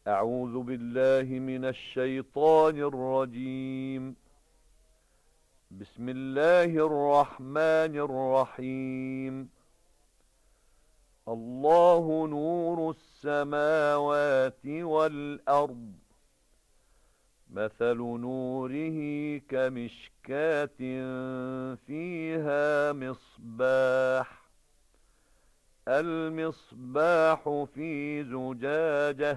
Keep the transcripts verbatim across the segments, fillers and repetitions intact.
أعوذ بالله من الشيطان الرجيم. بسم الله الرحمن الرحيم. الله نور السماوات والأرض، مثل نوره كمشكاة فيها مصباح، المصباح في زجاجة،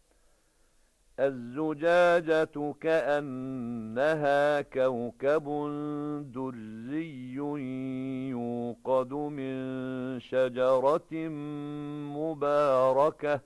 الزجاجة كأنها كوكب دري يوقد من شجرة مباركة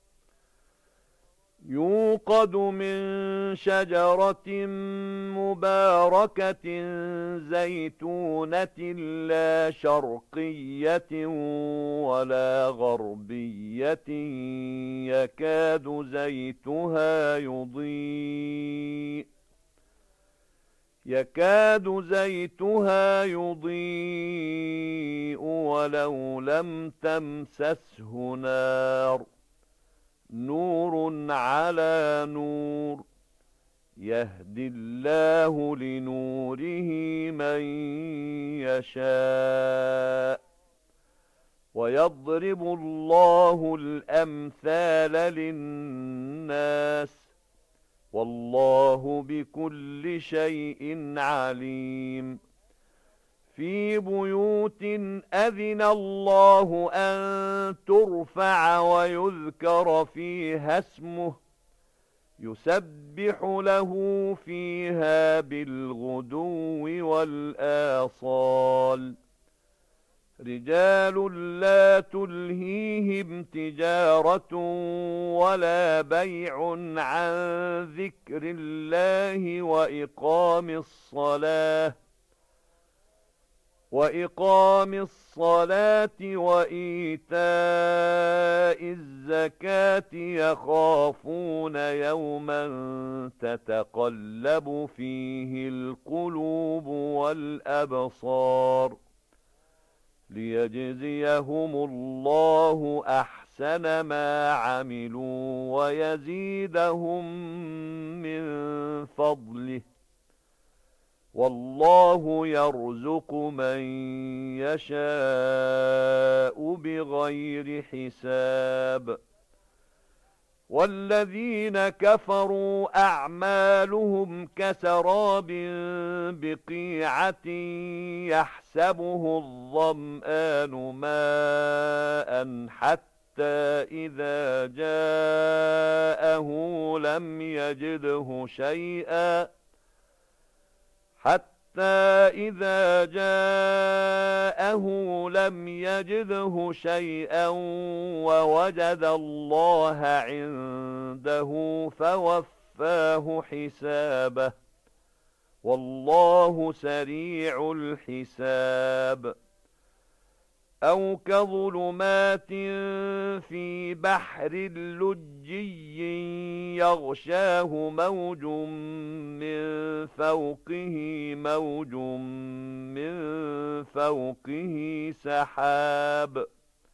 يوقد من شجرة مباركة زيتونة لا شرقية ولا غربية يكاد زيتها يضيء يكاد زيتها يضيء ولو لم تمسسه نار، نور على نور، يهدي الله لنوره من يشاء، ويضرب الله الأمثال للناس، والله بكل شيء عليم. في بيوت أذن الله أن ترفع ويذكر فيها اسمه يسبح له فيها بالغدو والآصال، رجال لا تلهيهم تجارة ولا بيع عن ذكر الله وإقام الصلاة وإقام الصلاة وإيتاء الزكاة يخافون يوما تتقلب فيه القلوب والأبصار، ليجزيهم الله أحسن ما عملوا ويزيدهم من فضله، والله يرزق من يشاء بغير حساب. والذين كفروا أعمالهم كسراب بقيعة يحسبه الظمآن ماء حتى إذا جاءه لم يجده شيئا حتى إذا جاءه لم يجده شيئا ووجد الله عنده فوفاه حسابه، والله سريع الحساب. أو كظلمات في بحر لجي يغشاه موج من فوقه موج من فوقه سحاب،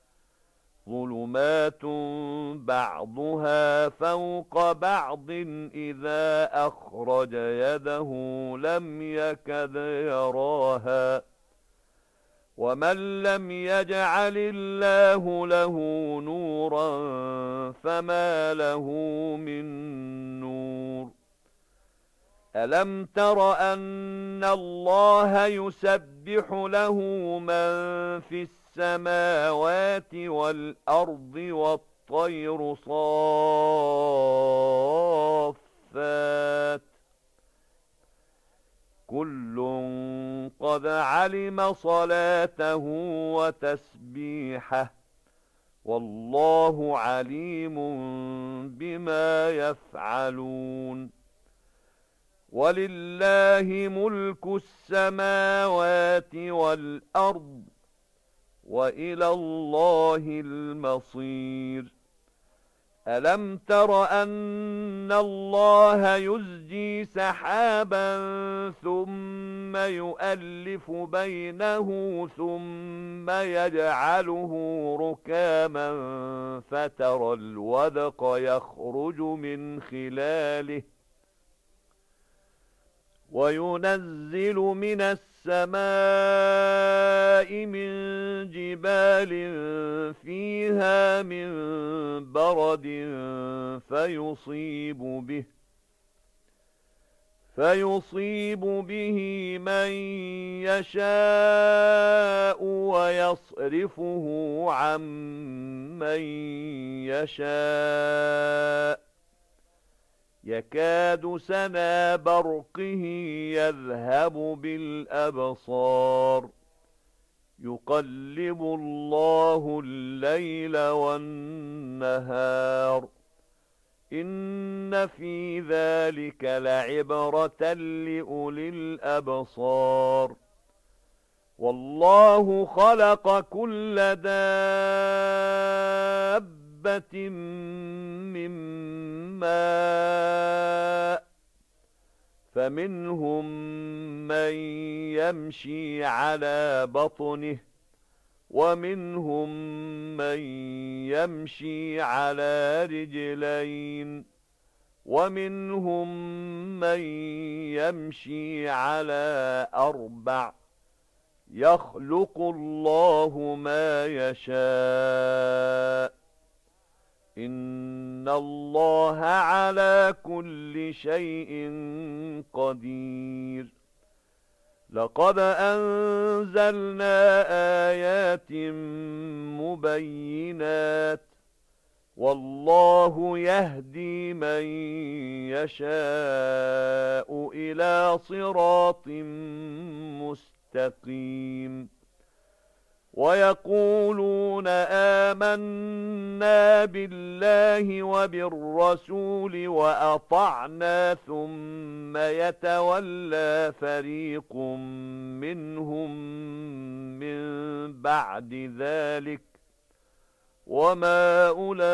ظلمات بعضها فوق بعض إذا أخرج يده لم يكد يراها، ومن لم يجعل الله له نورا فما له من نور. ألم تر أن الله يسبح له من في السماوات والأرض والطير صافات، كل قد علم صلاته وتسبيحه، والله عليم بما يفعلون. ولله ملك السماوات والأرض، وإلى الله المصير. أَلَمْ تَرَ أَنَّ اللَّهَ يُزْجِي سَحَابًا ثُمَّ يُؤَلِّفُ بَيْنَهُ ثُمَّ يَجْعَلُهُ رُكَامًا فَتَرَى الْوَدْقَ يَخْرُجُ مِنْ خِلَالِهِ وَيُنَزِّلُ مِنَ السَّمَاءِ مِن جِبَالٍ فِيهَا مِن بَرَدٍ فَيُصِيبُ بِهِ فَيُصِيبُ بِهِ مَن يَشَاءُ وَيَصْرِفُهُ عَن مَّن يَشَاءُ يَكَادُ سَنَا بَرْقِهِ يَذْهَبُ بِالْأَبْصَارِ يُقَلِّبُ اللَّهُ اللَّيْلَ وَالنَّهَارَ إِنَّ فِي ذَلِكَ لَعِبْرَةً لِأُولِي الْأَبْصَارِ وَاللَّهُ خَلَقَ كُلَّ دَابَّةٍ مِّن مَّاءٍ فَمِنْهُم مَّن يَمْشِي عَلَى بَطْنِهِ وَمِنْهُم مَّن يَمْشِي عَلَى رِجْلَيْنِ وَمِنْهُم مَّن يَمْشِي عَلَى أَرْبَعٍ يَخْلُقُ اللَّهُ مَا يَشَاءُ إِنَّ اللَّهَ عَلَى كُلِّ شَيْءٍ قَدِيرٌ لَقَدْ أَنزَلْنَا آيَاتٍ مُبَيِّنَاتٍ وَاللَّهُ يَهْدِي مَن يَشَاءُ إِلَى صِرَاطٍ مُسْتَقِيمٍ وَيَقُولُونَ آمَنَّا بِاللَّهِ وَبِالرَّسُولِ وَأَطَعْنَا ثُمَّ يَتَوَلَّى فَرِيقٌ مِّنْهُم مِّن بَعْدِ ذَلِكَ وَمَا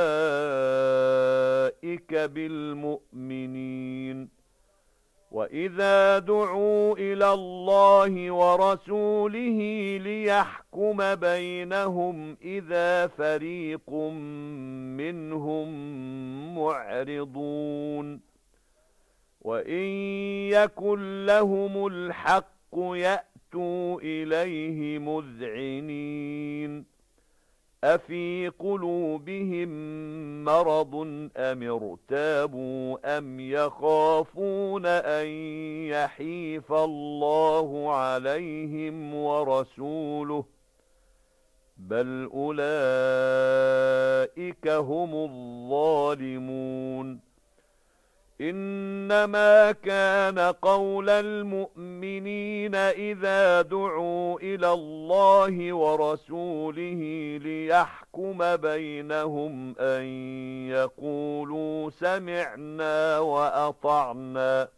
أُولَئِكَ بِالْمُؤْمِنِينَ وَإِذَا دُعُوا إِلَى اللَّهِ وَرَسُولِهِ لِيَحْكُمَ بَيْنَهُمْ إِذَا فَرِيقٌ مِّنْهُم مُّعْرِضُونَ وَإِن يَكُن لَّهُمُ الْحَقُّ يَأْتُوا إِلَيْهِ مُذْعِنِينَ أَفِي قُلُوبِهِم مَّرَضٌ أَمِ ارْتَابُوا أَمْ يَخَافُونَ أَن يَحِيفَ اللَّهُ عَلَيْهِمْ وَرَسُولُهُ بَلْ أُولَئِكَ هُمُ الظَّالِمُونَ إِنَّمَا كَانَ قَوْلَ الْمُؤْمِنِينَ إِذَا دُعُوا إِلَى اللَّهِ وَرَسُولِهِ لِيَحْكُمَ بَيْنَهُمْ أَن يَقُولُوا سَمِعْنَا وَأَطَعْنَا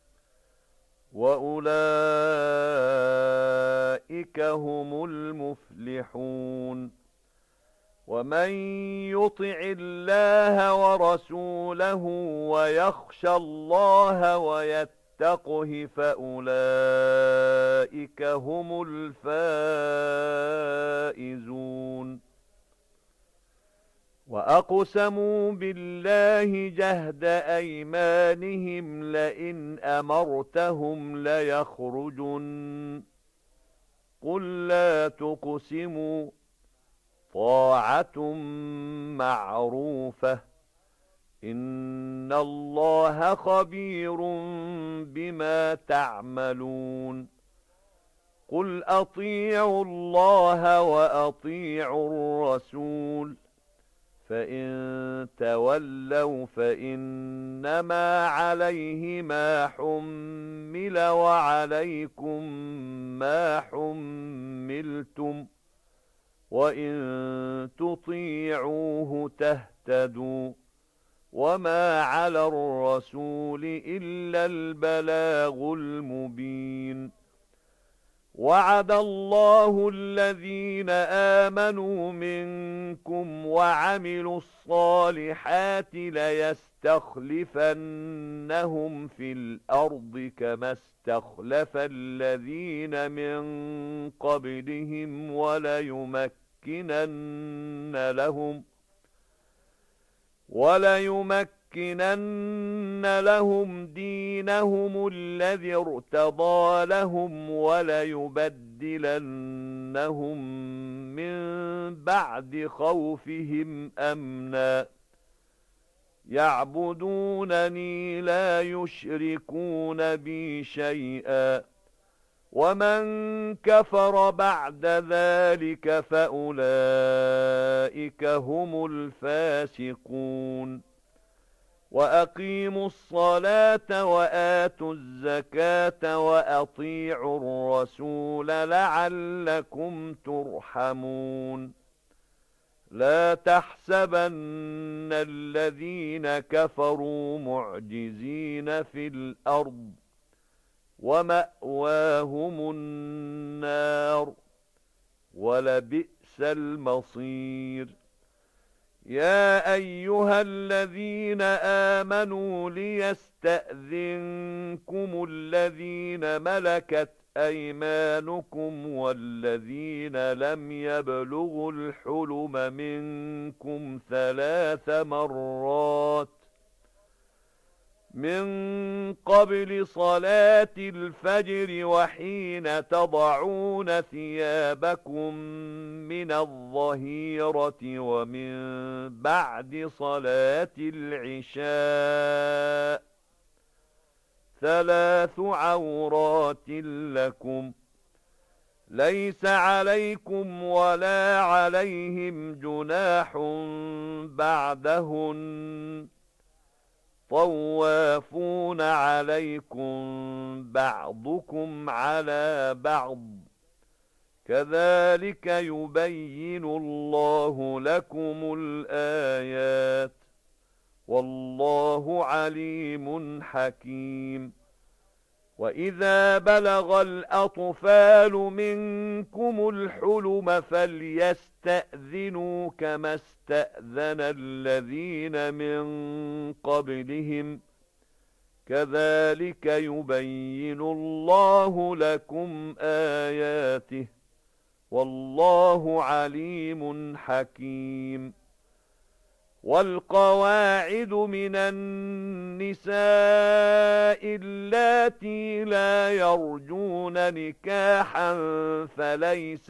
وَأُولَئِكَ هُمُ الْمُفْلِحُونَ وَمَن يُطِعِ اللَّهَ وَرَسُولَهُ وَيَخْشَ اللَّهَ وَيَتَّقْهِ فَأُولَئِكَ هُمُ الْفَائِزُونَ وَأَقْسَمُوا بِاللَّهِ جَهْدَ أَيْمَانِهِمْ لَئِنْ أَمَرْتَهُمْ لَيَخْرُجُنَّ قُل لَّا تُقْسِمُوا طَاعَةٌ مَّعْرُوفَةٌ إِنَّ اللَّهَ خَبِيرٌ بِمَا تَعْمَلُونَ قُلْ أَطِيعُوا اللَّهَ وَأَطِيعُوا الرَّسُولَ فَإِن تَوَلَّوْا فَإِنَّمَا عَلَيْهِ مَا حُمِّلَ وَعَلَيْكُمْ مَا حُمِّلْتُمْ وَإِن تُطِيعُوهُ تَهْتَدُوا وَمَا عَلَى الرَّسُولِ إِلَّا الْبَلَاغُ الْمُبِينُ وعد الله الذين آمنوا منكم وعملوا الصالحات ليستخلفنهم في الأرض كما استخلف الذين من قبلهم وليمكنن لهم وليمكنن لهم دينهم الذي ارتضى لهم وليبدلنهم من بعد خوفهم أمنا يعبدونني لا يشركون بي شيئا ومن كفر بعد ذلك فأولئك هم الفاسقون وأقيموا الصلاة وآتوا الزكاة وأطيعوا الرسول لعلكم ترحمون لا تحسبن الذين كفروا معجزين في الأرض ومأواهم النار ولبئس المصير يا أيها الذين آمنوا ليستأذنكم الذين ملكت أيمانكم والذين لم يبلغوا الحلم منكم ثلاث مرات من قبل صلاة الفجر وحين تضعون ثيابكم من الظهيرة ومن بعد صلاة العشاء ثلاث عورات لكم ليس عليكم ولا عليهم جناح بعدهن طوافون عليكم بعضكم على بعض كذلك يبين الله لكم الآيات والله عليم حكيم وإذا بلغ الأطفال منكم الحلم فليستأذنوا كما استأذن الذين من قبلهم كذلك يبين الله لكم آياته والله عليم حكيم والقواعد من النساء اللاتي لا يرجون نكاحا فليس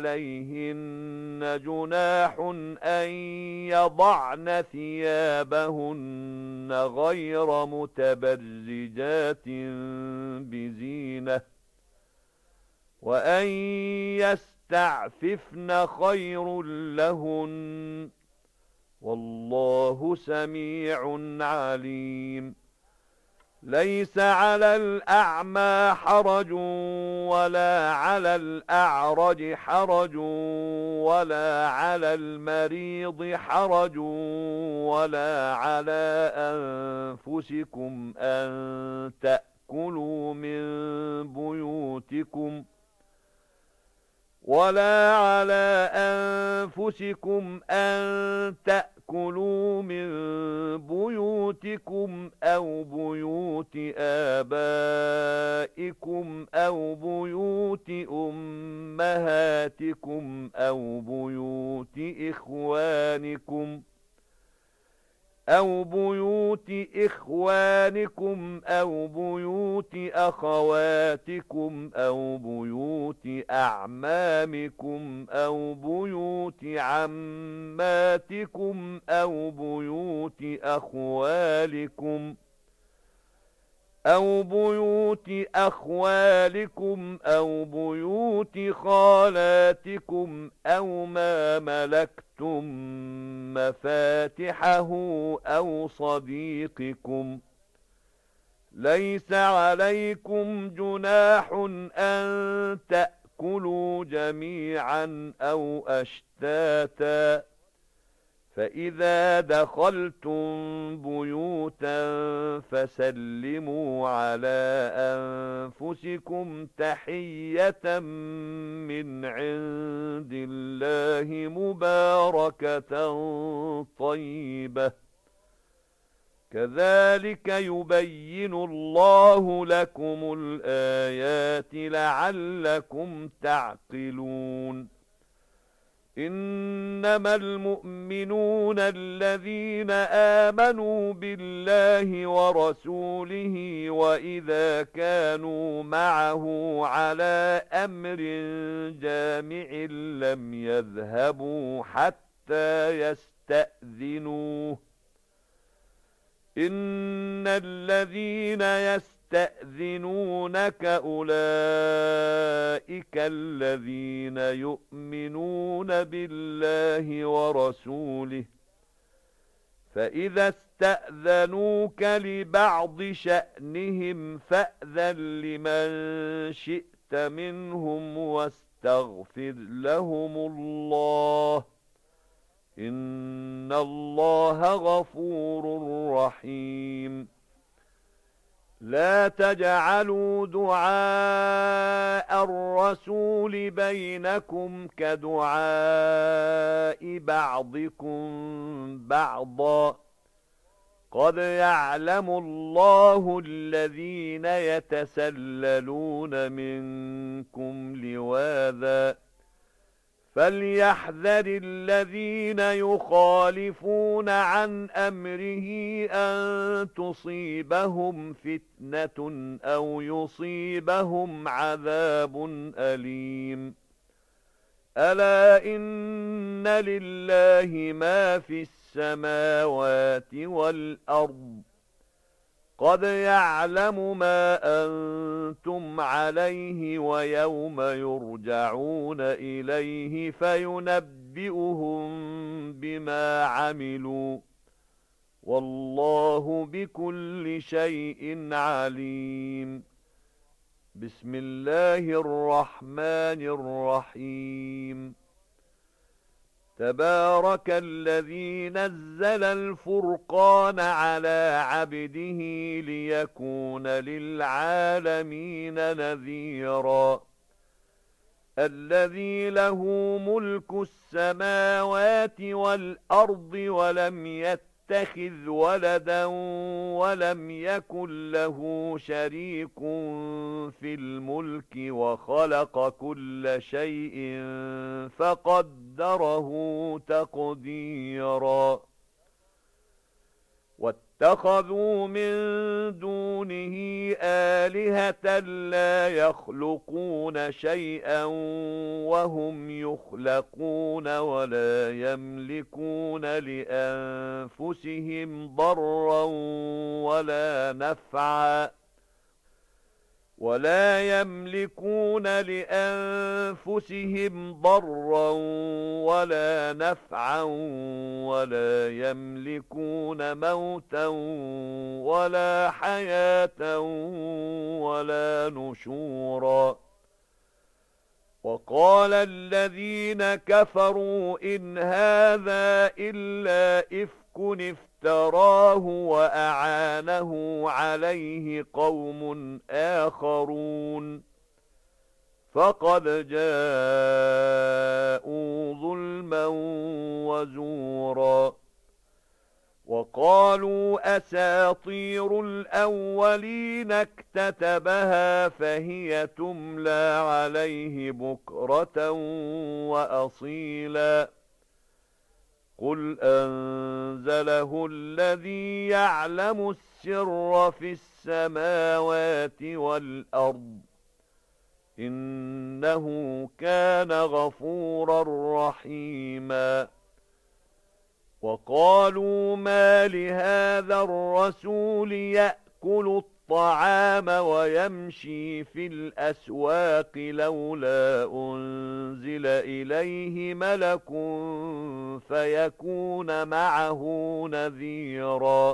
عليهن جناح أن يضعن ثيابهن غير متبرجات بزينة وأن يستعففن خير لهن والله سميع عليم ليس على الأعمى حرج ولا على الأعرج حرج ولا على المريض حرج ولا على أنفسكم أن تأكلوا من بيوتكم ولا على أنفسكم أن تأكلوا من بيوتكم أو بيوت آبائكم أو بيوت أمهاتكم أو بيوت إخوانكم أو بيوت إخوانكم أو بيوت أخواتكم أو بيوت أعمامكم أو بيوت عماتكم أو بيوت أخوالكم أو بيوت أخوالكم أو بيوت خالاتكم أو ما ملكتم مفاتحه أو صديقكم ليس عليكم جناح أن تأكلوا جميعا أو أشتاتا فإذا دخلتم بيوتا فسلموا على أنفسكم تحية من عند الله مباركة طيبة كذلك يبين الله لكم الآيات لعلكم تعقلون إنما المؤمنون الذين آمنوا بالله ورسوله وإذا كانوا معه على أمر جامع لم يذهبوا حتى يستأذنوه إن الذين يستأذنونك أولئك الذين يؤمنون بالله ورسوله فإذا استأذنوك لبعض شأنهم فأذن لمن شئت منهم واستغفر لهم الله إن الله غفور رحيم لا تجعلوا دعاء الرسول بينكم كدعاء بعضكم بعضا قد يعلم الله الذين يتسللون منكم لواذا فليحذر الذين يخالفون عن أمره أن تصيبهم فتنة أو يصيبهم عذاب أليم ألا إن لله ما في السماوات والأرض قد يعلم ما أنتم عليه ويوم يرجعون إليه فينبئهم بما عملوا والله بكل شيء عليم بسم الله الرحمن الرحيم تبارك الذي نزل الفرقان على عبده ليكون للعالمين نذيرا الذي له ملك السماوات والأرض ولم يتخذ ولدا ولم يكن له شريك في الملك وخلق كل شيء فقدره تقديرا واتخذوا من دونه آلهة لا يخلقون شيئا وهم يخلقون ولا يملكون لأنفسهم ضرا ولا نفعا ولا يملكون لأنفسهم ضرا ولا نفعا ولا يملكون موتا ولا حياة ولا نشورا وقال الذين كفروا إن هذا إلا إفك افتراه وأعانه عليه قوم آخرون فقد جاءوا ظلما وزورا وقالوا أساطير الأولين اكتتبها فهي تملى عليه بكرة وأصيلا قل أنزله الذي يعلم السر في السماوات والأرض إنه كان غفورا رحيما وقالوا ما لهذا الرسول يأكل الطعام ويمشي في الأسواق لولا أنزل إليه ملك فيكون معه نذيرا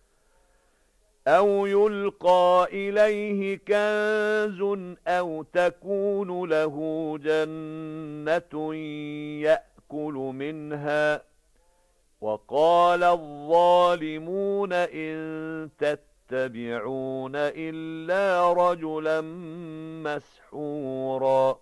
أو يلقى إليه كنز أو تكون له جنة يأكل منها وقال الظالمون إن تتبعون إلا رجلا مسحورا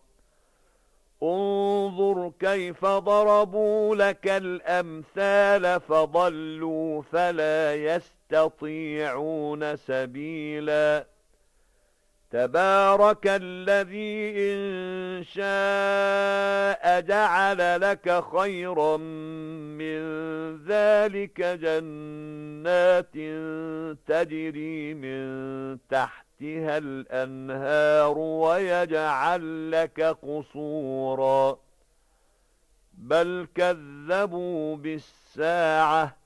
انظر كيف ضربوا لك الأمثال فضلوا فلا يستطيعون سبيلا تبارك الذي إن شاء جعل لك خيرا من ذلك جنات تجري من تحتها الأنهار ويجعل لك قصورا بل كذبوا بالساعة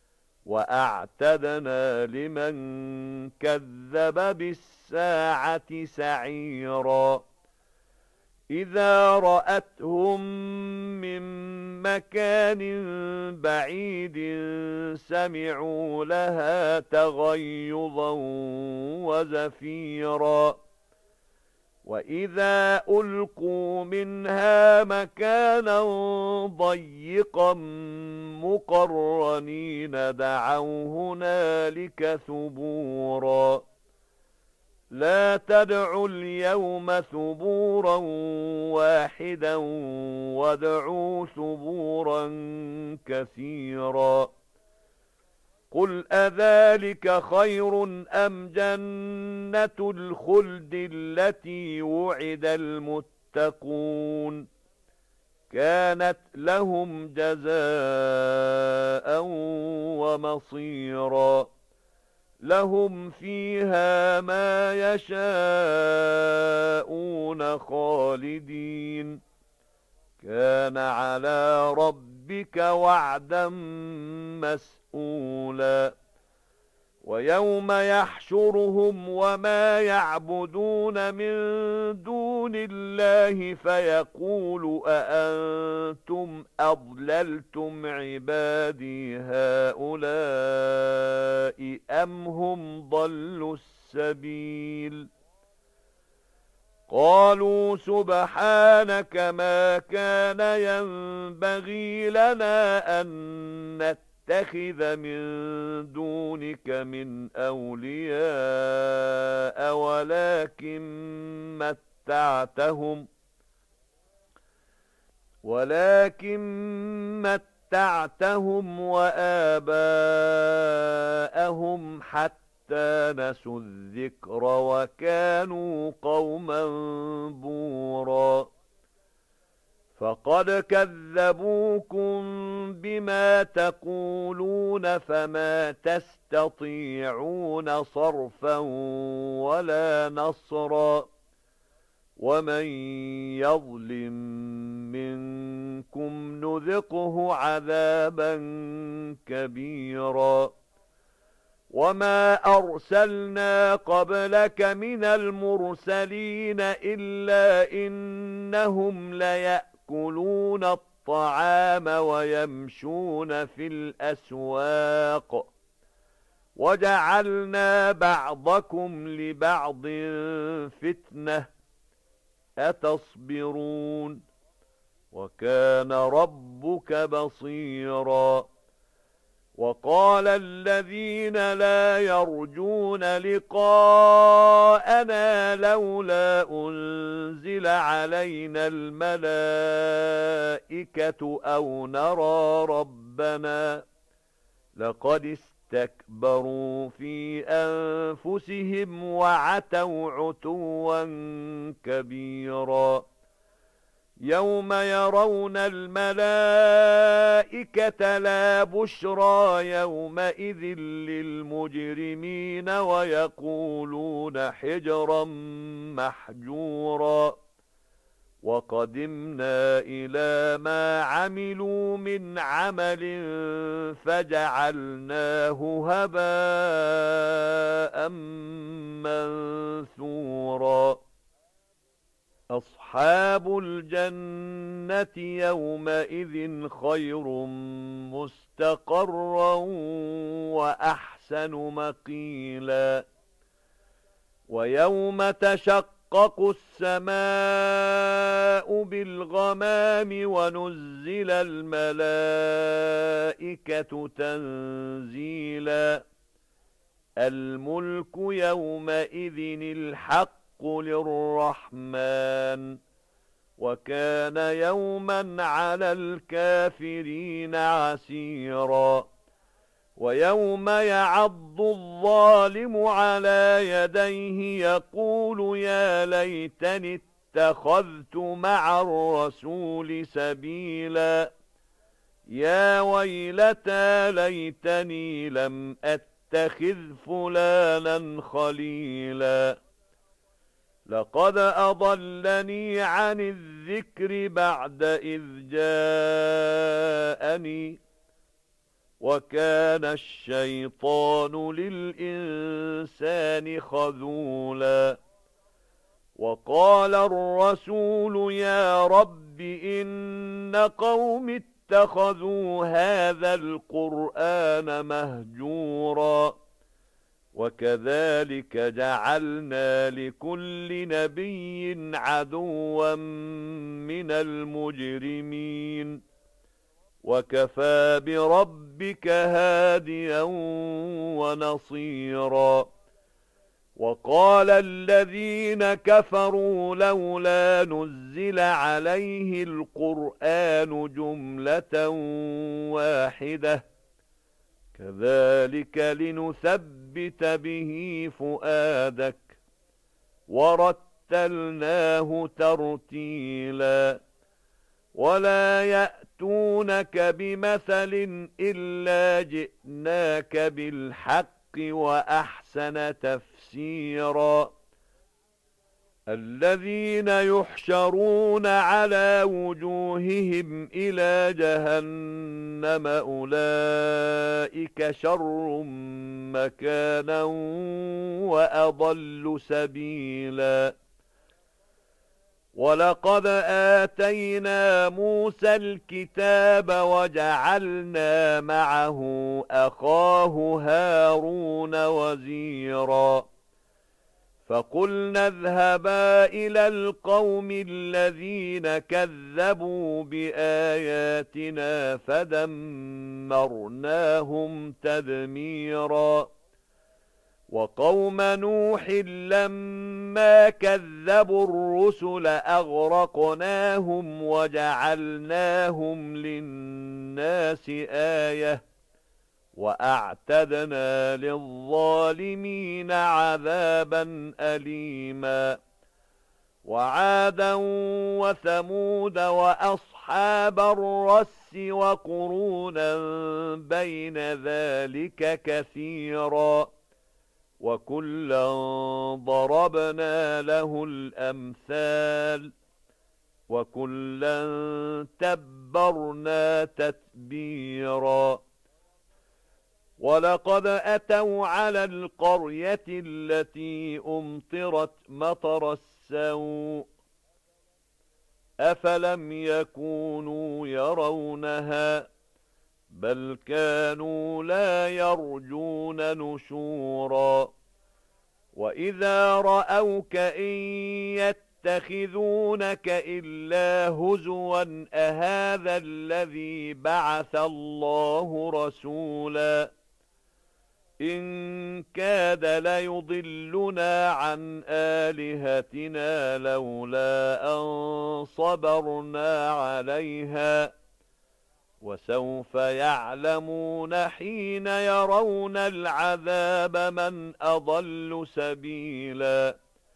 وأعتدنا لمن كذب بالساعة سعيرا إذا رأتهم من مكان بعيد سمعوا لها تغيظا وزفيرا وإذا ألقوا منها مكانا ضيقا مقرنين دعوا هنالك ثبورا لا تدعوا اليوم ثبورا واحدا وادعوا ثبورا كثيرا قل أذلك خير أم جنة الخلد التي وعد المتقون كانت لهم جزاء ومصيرا لهم فيها ما يشاءون خالدين كان على ربك وعدا مسئولا ويوم يحشرهم وما يعبدون من دون الله فيقول أأنتم أضللتم عبادي هؤلاء أم هم ضلوا السبيل قالوا سبحانك ما كان ينبغي لنا أن نتخذ من دونك من أولياء ولكن متعتهم ولكن متعتهم وآباءهم حتى نسوا الذكر وكانوا قوما بورا فقد كذبوكم بما تقولون فما تستطيعون صرفا ولا نصرا ومن يظلم منكم نذقه عذابا كبيرا وما أرسلنا قبلك من المرسلين إلا إنهم ليأكلون الطعام ويمشون في الأسواق وجعلنا بعضكم لبعض فتنة أتصبرون وكان ربك بصيرا وقال الذين لا يرجون لقاءنا لولا أنزل علينا الملائكة أو نرى ربنا لقد استكبروا في أنفسهم وعتوا عتوا كبيرا يوم يرون الملائكة لا بشرى يومئذ للمجرمين ويقولون حجرا محجورا وقدمنا إلى ما عملوا من عمل فجعلناه هباء منثورا أصحاب الجنة يومئذ خير مستقرا وأحسن مقيلا ويوم تشقق وتشقق السماء بالغمام ونزل الملائكة تنزيلا الملك يومئذ الحق للرحمن وكان يوما على الكافرين عسيرا ويوم يعض الظالم على يديه يقول يا ليتني اتخذت مع الرسول سبيلا يا ويلتى ليتني لم أتخذ فلانا خليلا لقد أضلني عن الذكر بعد إذ جاءني وكان الشيطان للإنسان خذولا وقال الرسول يا رب إن قوم اتخذوا هذا القرآن مهجورا وكذلك جعلنا لكل نبي عدوا من المجرمين وكفى بربك هاديا ونصيرا وقال الذين كفروا لولا نزل عليه القرآن جملة واحدة كذلك لنثبت به فؤادك ورتلناه ترتيلا ولا يأتونك بمثل إلا جئناك بالحق وأحسن تفسيرا الذين يحشرون على وجوههم إلى جهنم أولئك شر مكانا وأضل سبيلا ولقد آتينا موسى الكتاب وجعلنا معه أخاه هارون وزيرا فقلنا اذهبا إلى القوم الذين كذبوا بآياتنا فدمرناهم تدميرا وقوم نوح لما كذبوا الرسل أغرقناهم وجعلناهم للناس آية وأعتدنا للظالمين عذابا أليما وعادا وثمود وأصحاب الرس وقرونا بين ذلك كثيرا وكلا ضربنا له الأمثال وكلا تبرنا تتبيرا ولقد أتوا على القرية التي أمطرت مطر السوء أفلم يكونوا يرونها بل كانوا لا يرجون نشورا وإذا رأوك إن يتخذونك إلا هزوا أهذا الذي بعث الله رسولا إن كاد ليضلنا عن آلهتنا لولا أن صبرنا عليها وسوف يعلمون حين يرون العذاب من أضل سبيلا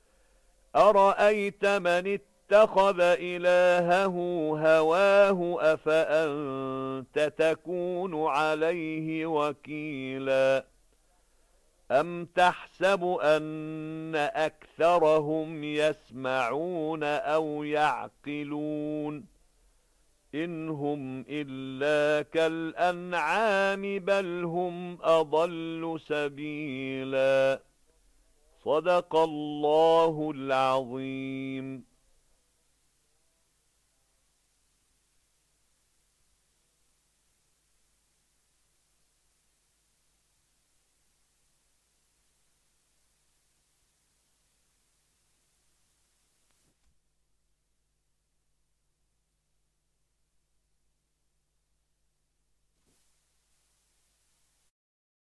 أرأيت من اتخذ إلهه هواه أفأنت تكون عليه وكيلا أم تحسب أن أكثرهم يسمعون أو يعقلون إن هم إلا كالأنعام بل هم أضل سبيلا صدق الله العظيم.